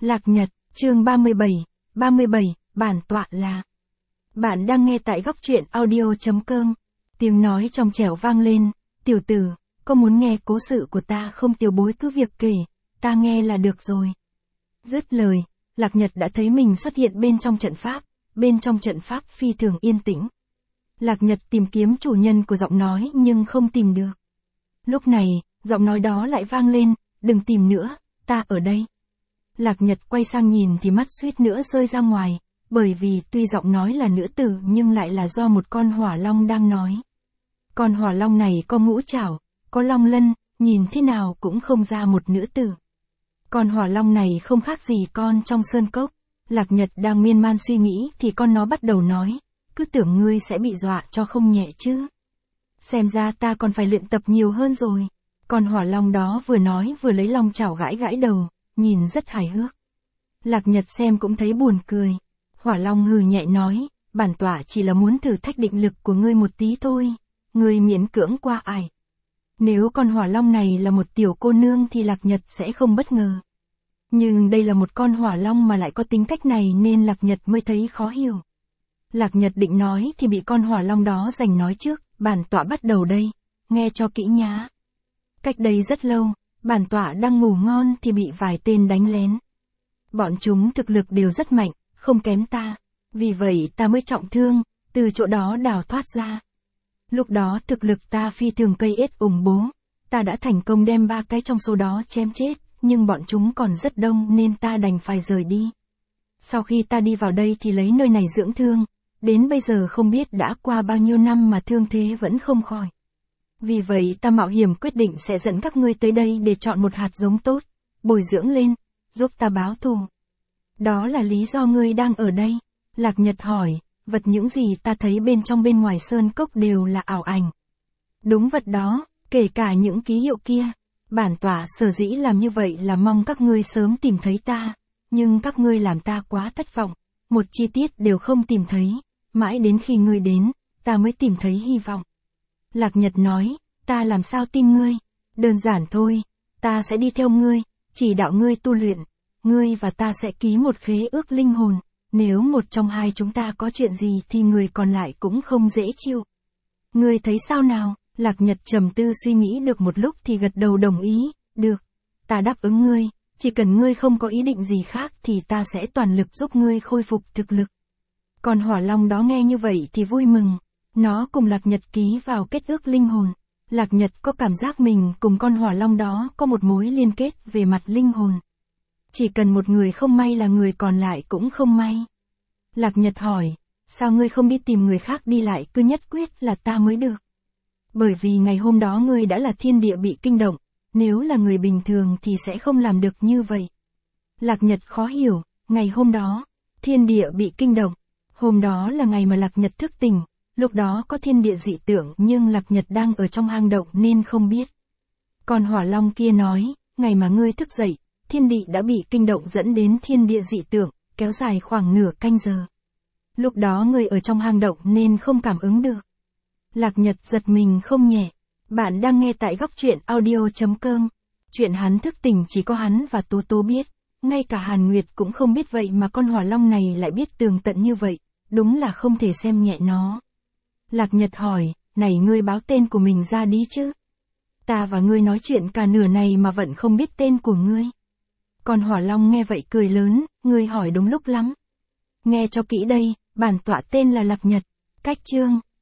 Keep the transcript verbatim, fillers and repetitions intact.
Lạc Nhật, chương ba mươi bảy, ba mươi bảy, bản tọa là. Bạn đang nghe tại góc truyện audio.com. Tiếng nói trong trẻo vang lên, tiểu tử, có muốn nghe cố sự của ta không tiểu bối cứ việc kể, ta nghe là được rồi. Dứt lời, Lạc Nhật đã thấy mình xuất hiện bên trong trận pháp, bên trong trận pháp phi thường yên tĩnh. Lạc Nhật tìm kiếm chủ nhân của giọng nói nhưng không tìm được. Lúc này, giọng nói đó lại vang lên, đừng tìm nữa, ta ở đây. Lạc Nhật quay sang nhìn thì mắt suýt nữa rơi ra ngoài, bởi vì tuy giọng nói là nữ tử nhưng lại là do một con hỏa long đang nói. Con hỏa long này có ngũ trảo, có long lân, nhìn thế nào cũng không ra một nữ tử. Con hỏa long này không khác gì con trong sơn cốc. Lạc Nhật đang miên man suy nghĩ thì con nó bắt đầu nói, cứ tưởng ngươi sẽ bị dọa cho không nhẹ chứ. Xem ra ta còn phải luyện tập nhiều hơn rồi. Con hỏa long đó vừa nói vừa lấy long chảo gãi gãi đầu, nhìn rất hài hước. Lạc Nhật xem cũng thấy buồn cười. Hỏa long hừ nhẹ nói, bản tọa chỉ là muốn thử thách định lực của ngươi một tí thôi, ngươi miễn cưỡng qua ải. Nếu con hỏa long này là một tiểu cô nương thì Lạc Nhật sẽ không bất ngờ. Nhưng đây là một con hỏa long mà lại có tính cách này nên Lạc Nhật mới thấy khó hiểu. Lạc Nhật định nói thì bị con hỏa long đó giành nói trước, bản tọa bắt đầu đây, nghe cho kỹ nhá. Cách đây rất lâu, bản tọa đang ngủ ngon thì bị vài tên đánh lén. Bọn chúng thực lực đều rất mạnh, không kém ta, vì vậy ta mới trọng thương, từ chỗ đó đào thoát ra. Lúc đó thực lực ta phi thường cây ết ủng bố, ta đã thành công đem ba cái trong số đó chém chết, nhưng bọn chúng còn rất đông nên ta đành phải rời đi. Sau khi ta đi vào đây thì lấy nơi này dưỡng thương, đến bây giờ không biết đã qua bao nhiêu năm mà thương thế vẫn không khỏi. Vì vậy ta mạo hiểm quyết định sẽ dẫn các ngươi tới đây để chọn một hạt giống tốt, bồi dưỡng lên, giúp ta báo thù. Đó là lý do ngươi đang ở đây. Lạc Nhật hỏi, vật những gì ta thấy bên trong bên ngoài sơn cốc đều là ảo ảnh. Đúng vật đó, kể cả những ký hiệu kia. Bản tọa sở dĩ làm như vậy là mong các ngươi sớm tìm thấy ta, nhưng các ngươi làm ta quá thất vọng, một chi tiết đều không tìm thấy, mãi đến khi ngươi đến, ta mới tìm thấy hy vọng. Lạc Nhật nói, ta làm sao tin ngươi? Đơn giản thôi, ta sẽ đi theo ngươi, chỉ đạo ngươi tu luyện, ngươi và ta sẽ ký một khế ước linh hồn, nếu một trong hai chúng ta có chuyện gì thì người còn lại cũng không dễ chịu. Ngươi thấy sao nào? Lạc Nhật trầm tư suy nghĩ được một lúc thì gật đầu đồng ý, được, ta đáp ứng ngươi, chỉ cần ngươi không có ý định gì khác thì ta sẽ toàn lực giúp ngươi khôi phục thực lực. Còn hỏa long đó nghe như vậy thì vui mừng, nó cùng Lạc Nhật ký vào kết ước linh hồn. Lạc Nhật có cảm giác mình cùng con hỏa long đó có một mối liên kết về mặt linh hồn. Chỉ cần một người không may là người còn lại cũng không may. Lạc Nhật hỏi, sao ngươi không đi tìm người khác đi lại cứ nhất quyết là ta mới được? Bởi vì ngày hôm đó ngươi đã là thiên địa bị kinh động, nếu là người bình thường thì sẽ không làm được như vậy. Lạc Nhật khó hiểu, ngày hôm đó, thiên địa bị kinh động, hôm đó là ngày mà Lạc Nhật thức tỉnh, lúc đó có thiên địa dị tượng nhưng Lạc Nhật đang ở trong hang động nên không biết. Còn hỏa long kia nói, ngày mà ngươi thức dậy, thiên địa đã bị kinh động dẫn đến thiên địa dị tượng, kéo dài khoảng nửa canh giờ. Lúc đó ngươi ở trong hang động nên không cảm ứng được. Lạc Nhật giật mình không nhẹ. Bạn đang nghe tại góc truyện audio.com. Chuyện hắn thức tỉnh chỉ có hắn và Tố Tố biết. Ngay cả Hàn Nguyệt cũng không biết vậy mà con hỏa long này lại biết tường tận như vậy. Đúng là không thể xem nhẹ nó. Lạc Nhật hỏi, này ngươi báo tên của mình ra đi chứ. Ta và ngươi nói chuyện cả nửa này mà vẫn không biết tên của ngươi. Con hỏa long nghe vậy cười lớn, ngươi hỏi đúng lúc lắm. Nghe cho kỹ đây, bản tọa tên là Lạc Nhật. Cách chương.